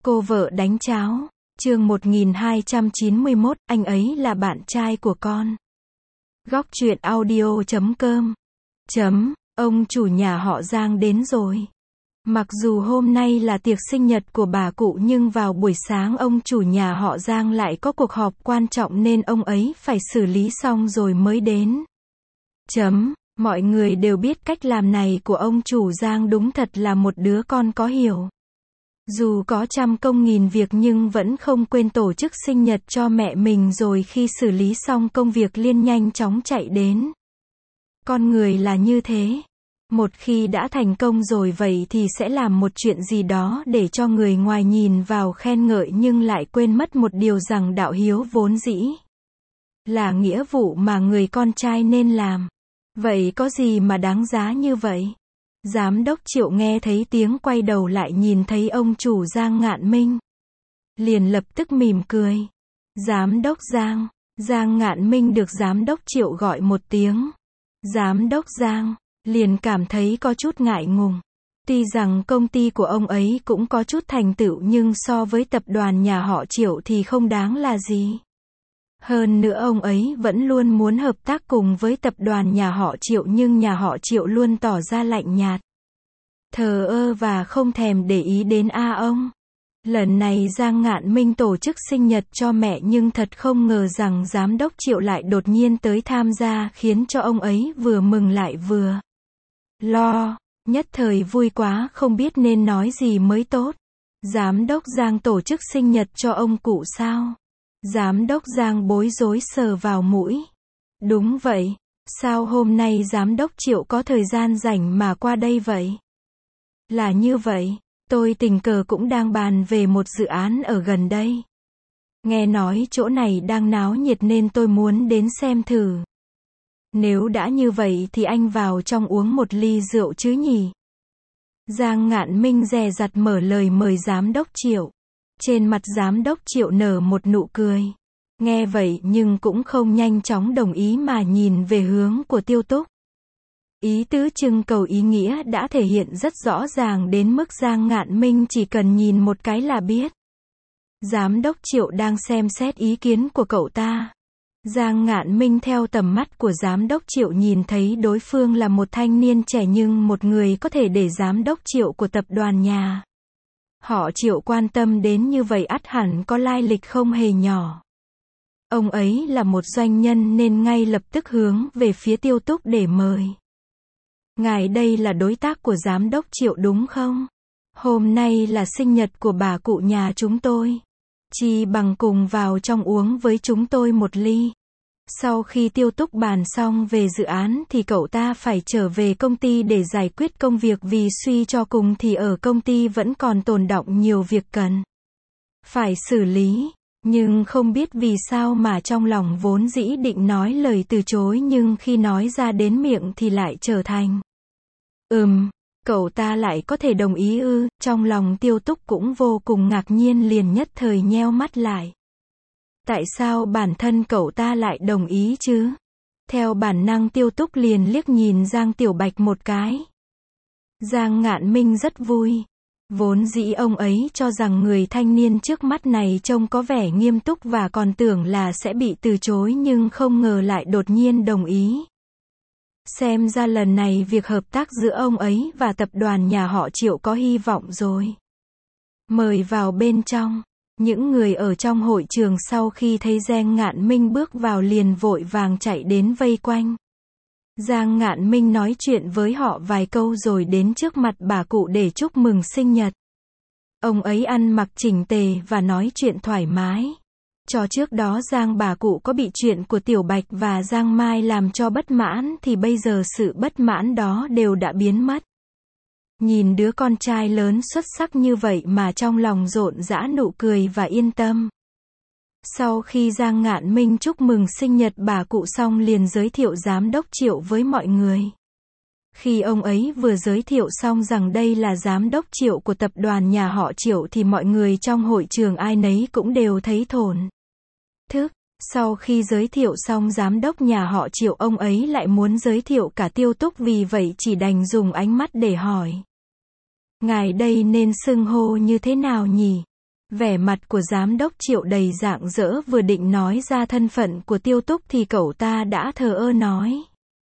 Cô vợ đánh cháo. Chương 1291, anh ấy là bạn trai của con. Góc truyện audio.com. Ông chủ nhà họ Giang đến rồi. Mặc dù hôm nay là tiệc sinh nhật của bà cụ nhưng vào buổi sáng ông chủ nhà họ Giang lại có cuộc họp quan trọng nên ông ấy phải xử lý xong rồi mới đến. Mọi người đều biết cách làm này của ông chủ Giang đúng thật là một đứa con có hiểu. Dù có trăm công nghìn việc nhưng vẫn không quên tổ chức sinh nhật cho mẹ mình, rồi khi xử lý xong công việc liền nhanh chóng chạy đến. Con người là như thế. Một khi đã thành công rồi vậy thì sẽ làm một chuyện gì đó để cho người ngoài nhìn vào khen ngợi nhưng lại quên mất một điều rằng đạo hiếu vốn dĩ là nghĩa vụ mà người con trai nên làm. Vậy có gì mà đáng giá như vậy? Giám đốc Triệu nghe thấy tiếng quay đầu lại nhìn thấy ông chủ Giang Ngạn Minh. Liền lập tức mỉm cười. Giám đốc Giang. Giang Ngạn Minh được giám đốc Triệu gọi một tiếng. Giám đốc Giang. Liền cảm thấy có chút ngại ngùng. Tuy rằng công ty của ông ấy cũng có chút thành tựu nhưng so với tập đoàn nhà họ Triệu thì không đáng là gì. Hơn nữa ông ấy vẫn luôn muốn hợp tác cùng với tập đoàn nhà họ Triệu nhưng nhà họ Triệu luôn tỏ ra lạnh nhạt, thờ ơ và không thèm để ý đến ông. Lần này Giang Ngạn Minh tổ chức sinh nhật cho mẹ nhưng thật không ngờ rằng giám đốc Triệu lại đột nhiên tới tham gia, khiến cho ông ấy vừa mừng lại vừa lo, nhất thời vui quá không biết nên nói gì mới tốt. Giám đốc Giang tổ chức sinh nhật cho ông cụ sao? Giám đốc Giang bối rối sờ vào mũi. Đúng vậy. Sao hôm nay giám đốc Triệu có thời gian rảnh mà qua đây vậy? Là như vậy. Tôi tình cờ cũng đang bàn về một dự án ở gần đây. Nghe nói chỗ này đang náo nhiệt nên tôi muốn đến xem thử. Nếu đã như vậy thì anh vào trong uống một ly rượu chứ nhỉ? Giang Ngạn Minh dè dặt mở lời mời giám đốc Triệu. Trên mặt giám đốc Triệu nở một nụ cười. Nghe vậy nhưng cũng không nhanh chóng đồng ý mà nhìn về hướng của Tiêu Túc. Ý tứ trưng cầu ý nghĩa đã thể hiện rất rõ ràng đến mức Giang Ngạn Minh chỉ cần nhìn một cái là biết. Giám đốc Triệu đang xem xét ý kiến của cậu ta. Giang Ngạn Minh theo tầm mắt của giám đốc Triệu nhìn thấy đối phương là một thanh niên trẻ nhưng một người có thể để giám đốc Triệu của tập đoàn nhà họ Triệu quan tâm đến như vậy ắt hẳn có lai lịch không hề nhỏ. Ông ấy là một doanh nhân nên ngay lập tức hướng về phía Tiêu Túc để mời. Ngài đây là đối tác của giám đốc Triệu đúng không? Hôm nay là sinh nhật của bà cụ nhà chúng tôi. Chi bằng cùng vào trong uống với chúng tôi một ly. Sau khi Tiêu Túc bàn xong về dự án thì cậu ta phải trở về công ty để giải quyết công việc, vì suy cho cùng thì ở công ty vẫn còn tồn đọng nhiều việc cần phải xử lý. Nhưng không biết vì sao mà trong lòng vốn dĩ định nói lời từ chối nhưng khi nói ra đến miệng thì lại trở thành cậu ta lại có thể đồng ý ư? Trong lòng Tiêu Túc cũng vô cùng ngạc nhiên, liền nhất thời nheo mắt lại. Tại sao bản thân cậu ta lại đồng ý chứ? Theo bản năng Tiêu Túc liền liếc nhìn Giang Tiểu Bạch một cái. Giang Ngạn Minh rất vui. Vốn dĩ ông ấy cho rằng người thanh niên trước mắt này trông có vẻ nghiêm túc và còn tưởng là sẽ bị từ chối nhưng không ngờ lại đột nhiên đồng ý. Xem ra lần này việc hợp tác giữa ông ấy và tập đoàn nhà họ Triệu có hy vọng rồi. Mời vào bên trong. Những người ở trong hội trường sau khi thấy Giang Ngạn Minh bước vào liền vội vàng chạy đến vây quanh. Giang Ngạn Minh nói chuyện với họ vài câu rồi đến trước mặt bà cụ để chúc mừng sinh nhật. Ông ấy ăn mặc chỉnh tề và nói chuyện thoải mái. Cho trước đó Giang bà cụ có bị chuyện của Tiểu Bạch và Giang Mai làm cho bất mãn thì bây giờ sự bất mãn đó đều đã biến mất. Nhìn đứa con trai lớn xuất sắc như vậy mà trong lòng rộn rã nụ cười và yên tâm. Sau khi Giang Ngạn Minh chúc mừng sinh nhật bà cụ xong liền giới thiệu giám đốc Triệu với mọi người. Khi ông ấy vừa giới thiệu xong rằng đây là giám đốc Triệu của tập đoàn nhà họ Triệu thì mọi người trong hội trường ai nấy cũng đều thấy thổn thức. Sau khi giới thiệu xong giám đốc nhà họ Triệu, ông ấy lại muốn giới thiệu cả Tiêu Túc, vì vậy chỉ đành dùng ánh mắt để hỏi. Ngài đây nên xưng hô như thế nào nhỉ? Vẻ mặt của giám đốc Triệu đầy rạng rỡ, vừa định nói ra thân phận của Tiêu Túc thì cậu ta đã thờ ơ nói.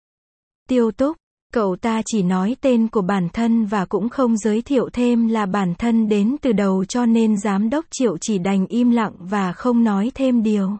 Tiêu Túc, cậu ta chỉ nói tên của bản thân và cũng không giới thiệu thêm là bản thân đến từ đầu, cho nên giám đốc Triệu chỉ đành im lặng và không nói thêm điều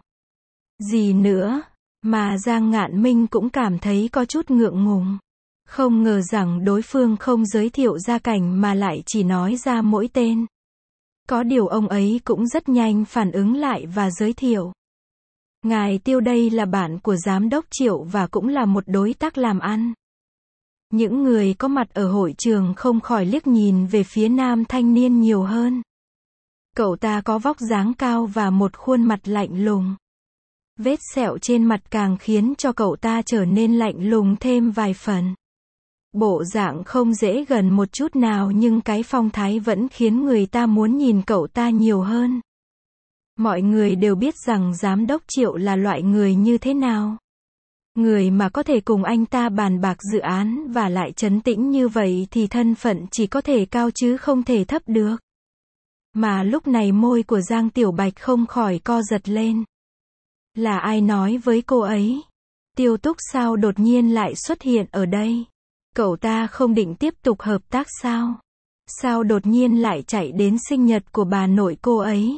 gì nữa. Mà Giang Ngạn Minh cũng cảm thấy có chút ngượng ngùng. Không ngờ rằng đối phương không giới thiệu gia cảnh mà lại chỉ nói ra mỗi tên. Có điều ông ấy cũng rất nhanh phản ứng lại và giới thiệu. Ngài Tiêu đây là bạn của giám đốc Triệu và cũng là một đối tác làm ăn. Những người có mặt ở hội trường không khỏi liếc nhìn về phía nam thanh niên nhiều hơn. Cậu ta có vóc dáng cao và một khuôn mặt lạnh lùng. Vết sẹo trên mặt càng khiến cho cậu ta trở nên lạnh lùng thêm vài phần. Bộ dạng không dễ gần một chút nào, nhưng cái phong thái vẫn khiến người ta muốn nhìn cậu ta nhiều hơn. Mọi người đều biết rằng giám đốc Triệu là loại người như thế nào. Người mà có thể cùng anh ta bàn bạc dự án và lại trấn tĩnh như vậy thì thân phận chỉ có thể cao chứ không thể thấp được. Mà lúc này môi của Giang Tiểu Bạch không khỏi co giật lên. Là ai nói với cô ấy? Tiêu Túc sao đột nhiên lại xuất hiện ở đây? Cậu ta không định tiếp tục hợp tác sao? Sao đột nhiên lại chạy đến sinh nhật của bà nội cô ấy?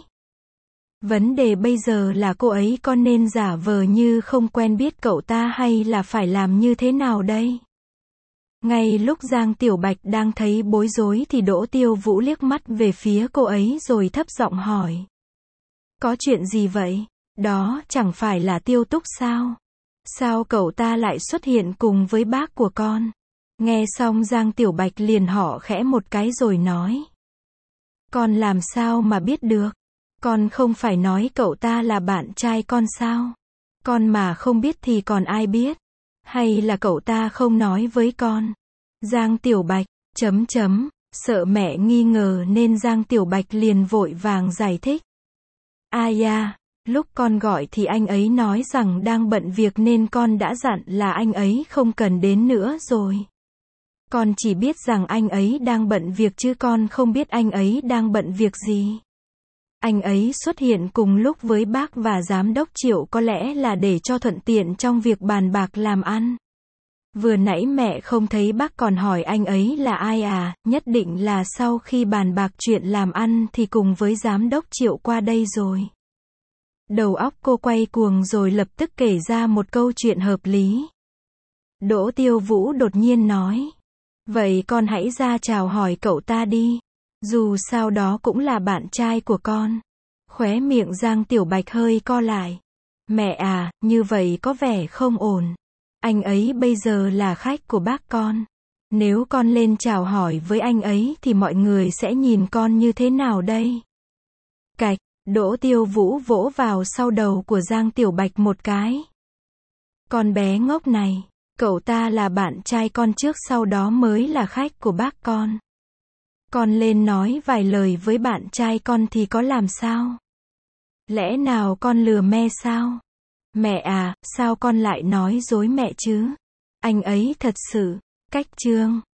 Vấn đề bây giờ là cô ấy có nên giả vờ như không quen biết cậu ta hay là phải làm như thế nào đây? Ngay lúc Giang Tiểu Bạch đang thấy bối rối thì Đỗ Tiêu Vũ liếc mắt về phía cô ấy rồi thấp giọng hỏi. Có chuyện gì vậy? Đó chẳng phải là Tiêu Túc sao? Sao cậu ta lại xuất hiện cùng với bác của con? Nghe xong Giang Tiểu Bạch liền họ khẽ một cái rồi nói. Con làm sao mà biết được? Con không phải nói cậu ta là bạn trai con sao? Con mà không biết thì còn ai biết? Hay là cậu ta không nói với con? Giang Tiểu Bạch, sợ mẹ nghi ngờ nên Giang Tiểu Bạch liền vội vàng giải thích. Ai da, lúc con gọi thì anh ấy nói rằng đang bận việc nên con đã dặn là anh ấy không cần đến nữa rồi. Con chỉ biết rằng anh ấy đang bận việc chứ con không biết anh ấy đang bận việc gì. Anh ấy xuất hiện cùng lúc với bác và giám đốc Triệu có lẽ là để cho thuận tiện trong việc bàn bạc làm ăn. Vừa nãy mẹ không thấy bác còn hỏi anh ấy là ai à, nhất định là sau khi bàn bạc chuyện làm ăn thì cùng với giám đốc Triệu qua đây rồi. Đầu óc cô quay cuồng rồi lập tức kể ra một câu chuyện hợp lý. Đỗ Tiêu Vũ đột nhiên nói. Vậy con hãy ra chào hỏi cậu ta đi. Dù sao đó cũng là bạn trai của con. Khóe miệng Giang Tiểu Bạch hơi co lại. Mẹ à, như vậy có vẻ không ổn. Anh ấy bây giờ là khách của bác con. Nếu con lên chào hỏi với anh ấy thì mọi người sẽ nhìn con như thế nào đây? Cạch, Đỗ Tiêu Vũ vỗ vào sau đầu của Giang Tiểu Bạch một cái. Con bé ngốc này, cậu ta là bạn trai con trước sau đó mới là khách của bác con. Con lên nói vài lời với bạn trai con thì có làm sao? Lẽ nào con lừa me sao? Mẹ à, sao con lại nói dối mẹ chứ? Anh ấy thật sự, cách chương.